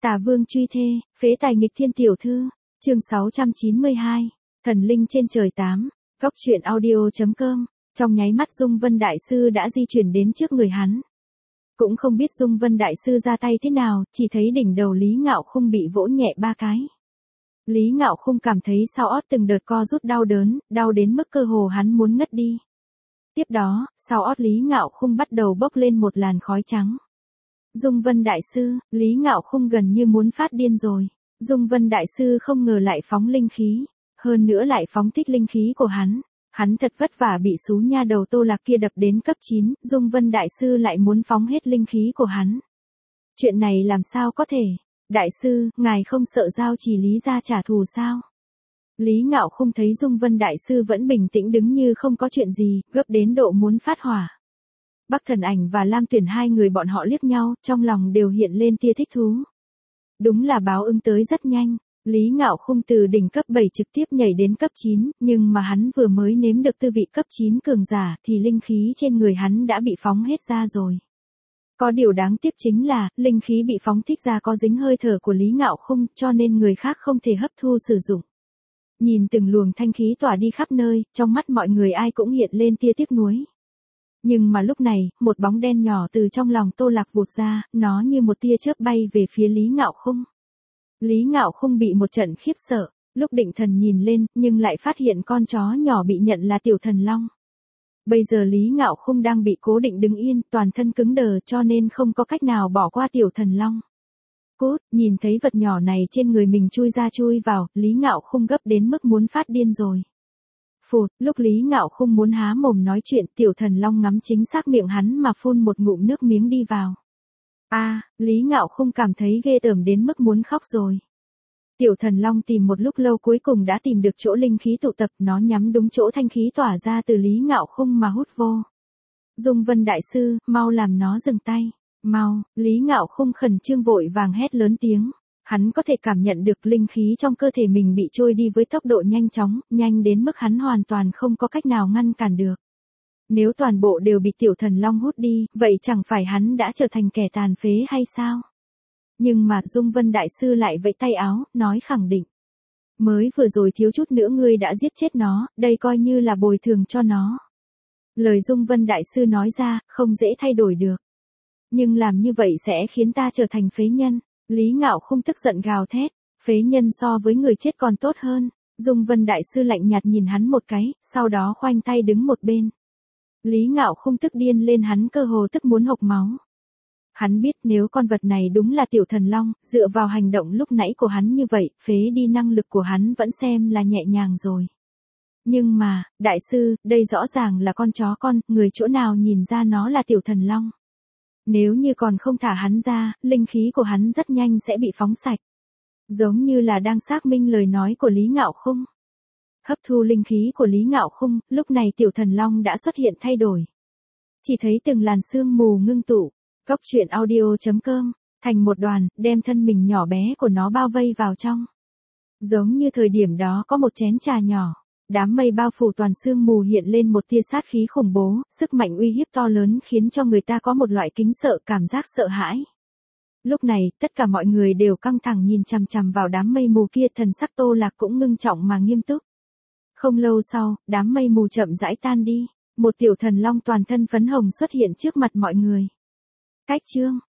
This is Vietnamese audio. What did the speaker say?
Tà vương truy thê, phế tài nghịch thiên tiểu thư, chương 692, thần linh trên trời 8, góc truyện audio.com, trong nháy mắt Dung Vân Đại Sư đã di chuyển đến trước người hắn. Cũng không biết Dung Vân Đại Sư ra tay thế nào, chỉ thấy đỉnh đầu Lý Ngạo Khung bị vỗ nhẹ 3 cái. Lý Ngạo Khung cảm thấy sau ót từng đợt co rút đau đớn, đau đến mức cơ hồ hắn muốn ngất đi. Tiếp đó, sau ót Lý Ngạo Khung bắt đầu bốc lên một làn khói trắng. Dung Vân Đại Sư, Lý Ngạo Khung gần như muốn phát điên rồi. Dung Vân Đại Sư không ngờ lại phóng linh khí, hơn nữa lại phóng thích linh khí của hắn. Hắn thật vất vả bị xú nha đầu Tô Lạc kia đập đến cấp 9, Dung Vân Đại Sư lại muốn phóng hết linh khí của hắn. Chuyện này làm sao có thể? Đại Sư, ngài không sợ giao Chỉ Lý ra trả thù sao? Lý Ngạo Khung thấy Dung Vân Đại Sư vẫn bình tĩnh đứng như không có chuyện gì, gấp đến độ muốn phát hỏa. Bắc Thần Ảnh và Lam Tuyển hai người bọn họ liếc nhau, trong lòng đều hiện lên tia thích thú. Đúng là báo ứng tới rất nhanh, Lý Ngạo Khung từ đỉnh cấp 7 trực tiếp nhảy đến cấp 9, nhưng mà hắn vừa mới nếm được tư vị cấp 9 cường giả thì linh khí trên người hắn đã bị phóng hết ra rồi. Có điều đáng tiếc chính là, linh khí bị phóng thích ra có dính hơi thở của Lý Ngạo Khung cho nên người khác không thể hấp thu sử dụng. Nhìn từng luồng thanh khí tỏa đi khắp nơi, trong mắt mọi người ai cũng hiện lên tia tiếc nuối. Nhưng mà lúc này, một bóng đen nhỏ từ trong lòng Tô Lạc vụt ra, nó như một tia chớp bay về phía Lý Ngạo Khung. Lý Ngạo Khung bị một trận khiếp sợ, lúc định thần nhìn lên, nhưng lại phát hiện con chó nhỏ bị nhận là Tiểu Thần Long. Bây giờ Lý Ngạo Khung đang bị cố định đứng yên, toàn thân cứng đờ cho nên không có cách nào bỏ qua Tiểu Thần Long. Cút, nhìn thấy vật nhỏ này trên người mình chui ra chui vào, Lý Ngạo Khung gấp đến mức muốn phát điên rồi. Phụt, lúc Lý Ngạo Khung muốn há mồm nói chuyện, Tiểu Thần Long ngắm chính xác miệng hắn mà phun một ngụm nước miếng đi vào. Lý Ngạo Khung cảm thấy ghê tởm đến mức muốn khóc rồi. Tiểu Thần Long tìm một lúc lâu cuối cùng đã tìm được chỗ linh khí tụ tập, nó nhắm đúng chỗ thanh khí tỏa ra từ Lý Ngạo Khung mà hút vô. Dung Vân Đại Sư, mau làm nó dừng tay. Mau, Lý Ngạo Khung khẩn trương vội vàng hét lớn tiếng. Hắn có thể cảm nhận được linh khí trong cơ thể mình bị trôi đi với tốc độ nhanh chóng, nhanh đến mức hắn hoàn toàn không có cách nào ngăn cản được. Nếu toàn bộ đều bị Tiểu Thần Long hút đi, vậy chẳng phải hắn đã trở thành kẻ tàn phế hay sao? Nhưng mà Dung Vân Đại Sư lại vẫy tay áo, nói khẳng định. Mới vừa rồi thiếu chút nữa ngươi đã giết chết nó, đây coi như là bồi thường cho nó. Lời Dung Vân Đại Sư nói ra, không dễ thay đổi được. Nhưng làm như vậy sẽ khiến ta trở thành phế nhân. Lý Ngạo Khung tức giận gào thét, phế nhân so với người chết còn tốt hơn. Dung Vân Đại Sư lạnh nhạt nhìn hắn một cái, sau đó khoanh tay đứng một bên. Lý Ngạo Khung tức điên lên, hắn cơ hồ tức muốn hộc máu. Hắn biết nếu con vật này đúng là Tiểu Thần Long, dựa vào hành động lúc nãy của hắn như vậy, phế đi năng lực của hắn vẫn xem là nhẹ nhàng rồi. Nhưng mà, Đại Sư, đây rõ ràng là con chó con, người chỗ nào nhìn ra nó là Tiểu Thần Long. Nếu như còn không thả hắn ra, linh khí của hắn rất nhanh sẽ bị phóng sạch. Giống như là đang xác minh lời nói của Lý Ngạo Khung. Hấp thu linh khí của Lý Ngạo Khung, lúc này Tiểu Thần Long đã xuất hiện thay đổi. Chỉ thấy từng làn sương mù ngưng tụ, góc truyện audio.com, thành một đoàn, đem thân mình nhỏ bé của nó bao vây vào trong. Giống như thời điểm đó có một chén trà nhỏ. Đám mây bao phủ toàn sương mù hiện lên một tia sát khí khủng bố, sức mạnh uy hiếp to lớn khiến cho người ta có một loại kính sợ, cảm giác sợ hãi. Lúc này, tất cả mọi người đều căng thẳng nhìn chằm chằm vào đám mây mù kia, thần sắc Tô Lạc cũng ngưng trọng mà nghiêm túc. Không lâu sau, đám mây mù chậm rãi tan đi, một Tiểu Thần Long toàn thân phấn hồng xuất hiện trước mặt mọi người. Cách chương